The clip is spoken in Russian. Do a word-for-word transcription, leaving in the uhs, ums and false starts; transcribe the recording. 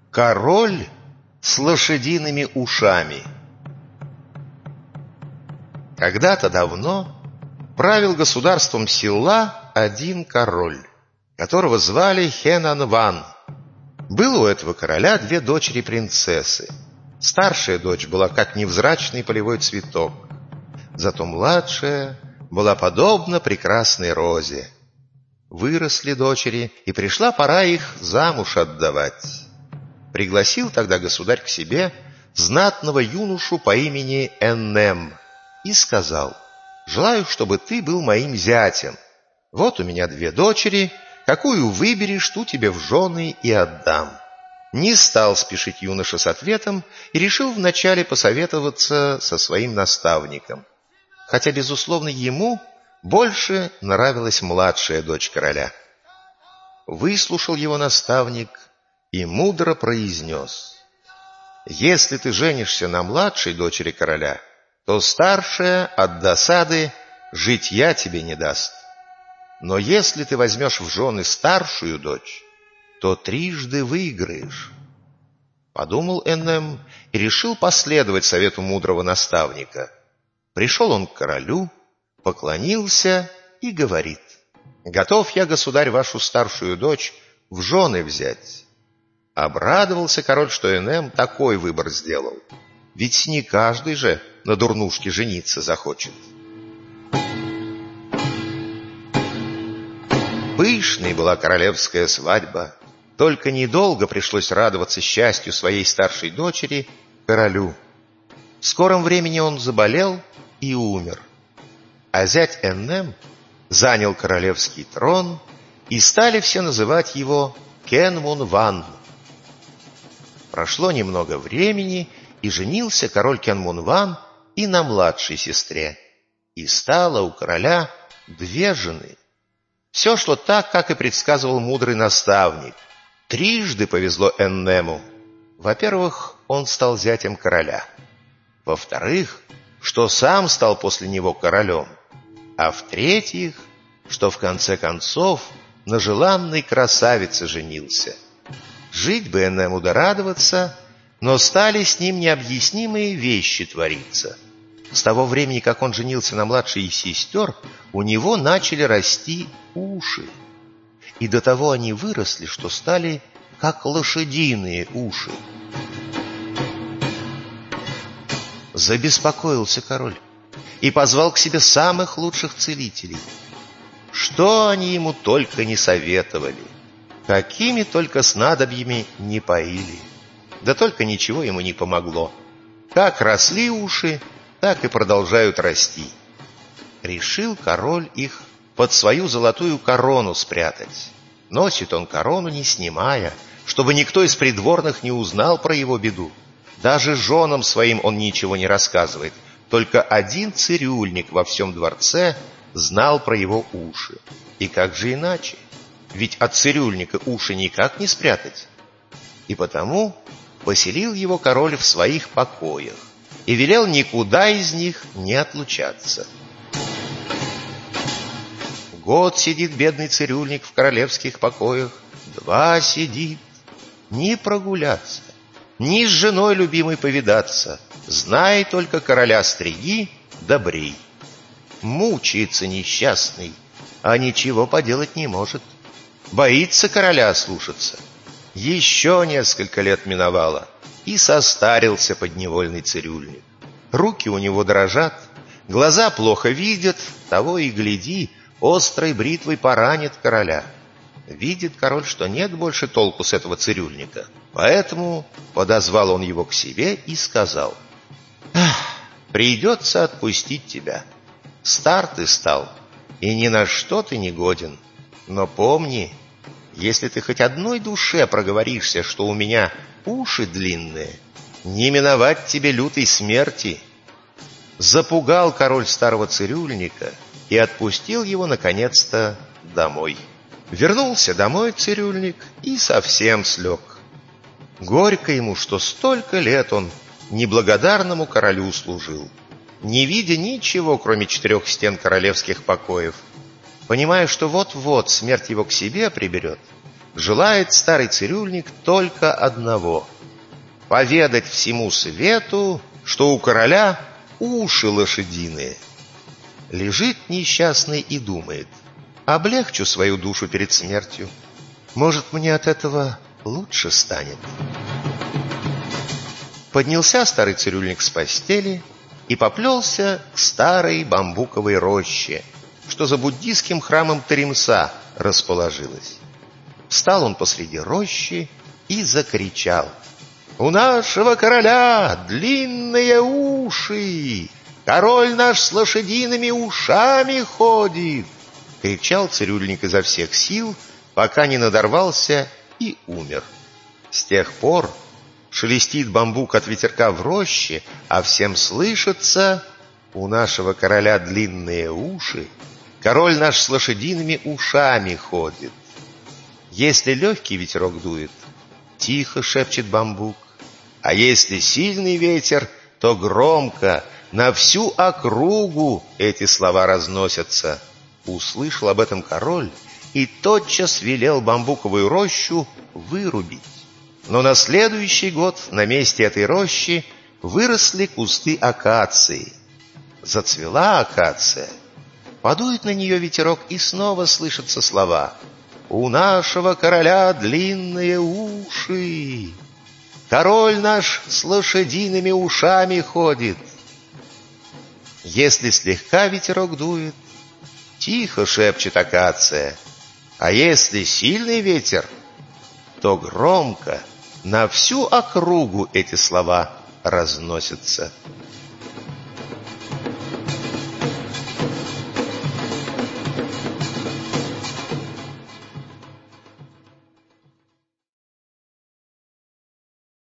Король с лошадиными ушами. Когда-то давно правил государством Силла один король, которого звали Хенан-Ван. Было у этого короля две дочери-принцессы. Старшая дочь была как невзрачный полевой цветок, зато младшая была подобна прекрасной розе. Выросли дочери, и пришла пора их замуж отдавать. Пригласил тогда государь к себе знатного юношу по имени Эннем и сказал: «Желаю, чтобы ты был моим зятем. Вот у меня две дочери, какую выберешь, ту тебе в жены и отдам». Не стал спешить юноша с ответом и решил вначале посоветоваться со своим наставником, хотя, безусловно, ему больше нравилась младшая дочь короля. Выслушал его наставник и мудро произнес: «Если ты женишься на младшей дочери короля, то старшая от досады житья тебе не даст. Но если ты возьмешь в жены старшую дочь, то трижды выиграешь». Подумал Эннем и решил последовать совету мудрого наставника. Пришел он к королю, поклонился и говорит: «Готов я, государь, вашу старшую дочь в жены взять». Обрадовался король, что Эннем такой выбор сделал, ведь не каждый же на дурнушке жениться захочет. Пышной была королевская свадьба, только недолго пришлось радоваться счастью своей старшей дочери, королю. В скором времени он заболел и умер, а зять Эннем занял королевский трон, и стали все называть его Кенмун-Ван. Прошло немного времени, и женился король Кенмун-Ван и на младшей сестре, и стало у короля две жены. Все шло так, как и предсказывал мудрый наставник. Трижды повезло Эннему. Во-первых, он стал зятем короля. Во-вторых, что сам стал после него королем. А в-третьих, что в конце концов на желанной красавице женился. Жить бы Эннему да радоваться, но стали с ним необъяснимые вещи твориться. С того времени, как он женился на младшей из сестер, у него начали расти уши. И до того они выросли, что стали как лошадиные уши. Забеспокоился король и позвал к себе самых лучших целителей. Что они ему только не советовали, какими только снадобьями не поили. Да только ничего ему не помогло. Как росли уши, так и продолжают расти. Решил король их под свою золотую корону спрятать. Носит он корону, не снимая, чтобы никто из придворных не узнал про его беду. Даже женам своим он ничего не рассказывает. Только один цирюльник во всем дворце знал про его уши. И как же иначе? Ведь от цирюльника уши никак не спрятать. И потому поселил его король в своих покоях и велел никуда из них не отлучаться. Год сидит бедный цирюльник в королевских покоях, два сидит, ни прогуляться, ни с женой любимой повидаться, знай только короля стриги да брей. Мучается несчастный, а ничего поделать не может. Боится короля слушаться. Еще несколько лет миновало, и состарился подневольный цирюльник. Руки у него дрожат, глаза плохо видят, того и гляди, острой бритвой поранит короля. Видит король, что нет больше толку с этого цирюльника, поэтому подозвал он его к себе и сказал: «Ах, придется отпустить тебя. Стар ты стал, и ни на что ты не годен. Но помни, если ты хоть одной душе проговоришься, что у меня уши длинные, не миновать тебе лютой смерти». Запугал король старого цирюльника и отпустил его, наконец-то, домой. Вернулся домой цирюльник и совсем слег. Горько ему, что столько лет он неблагодарному королю служил, не видя ничего, кроме четырех стен королевских покоев. Понимая, что вот-вот смерть его к себе приберет, желает старый цирюльник только одного — поведать всему свету, что у короля уши лошадиные. Лежит несчастный и думает: облегчу свою душу перед смертью. Может, мне от этого лучше станет. Поднялся старый цирюльник с постели и поплелся к старой бамбуковой роще, что за буддийским храмом Таримса расположилась. Встал он посреди рощи и закричал: «У нашего короля длинные уши! Король наш с лошадиными ушами ходит!» Кричал цирюльник изо всех сил, пока не надорвался и умер. С тех пор шелестит бамбук от ветерка в роще, а всем слышится: у нашего короля длинные уши, король наш с лошадиными ушами ходит. Если легкий ветерок дует, тихо шепчет бамбук, а если сильный ветер, то громко на всю округу эти слова разносятся. Услышал об этом король и тотчас велел бамбуковую рощу вырубить. Но на следующий год на месте этой рощи выросли кусты акации. Зацвела акация, подует на нее ветерок, и снова слышатся слова: «У нашего короля длинные уши! Король наш с лошадиными ушами ходит!» Если слегка ветерок дует, тихо шепчет акация, а если сильный ветер, то громко на всю округу эти слова разносятся.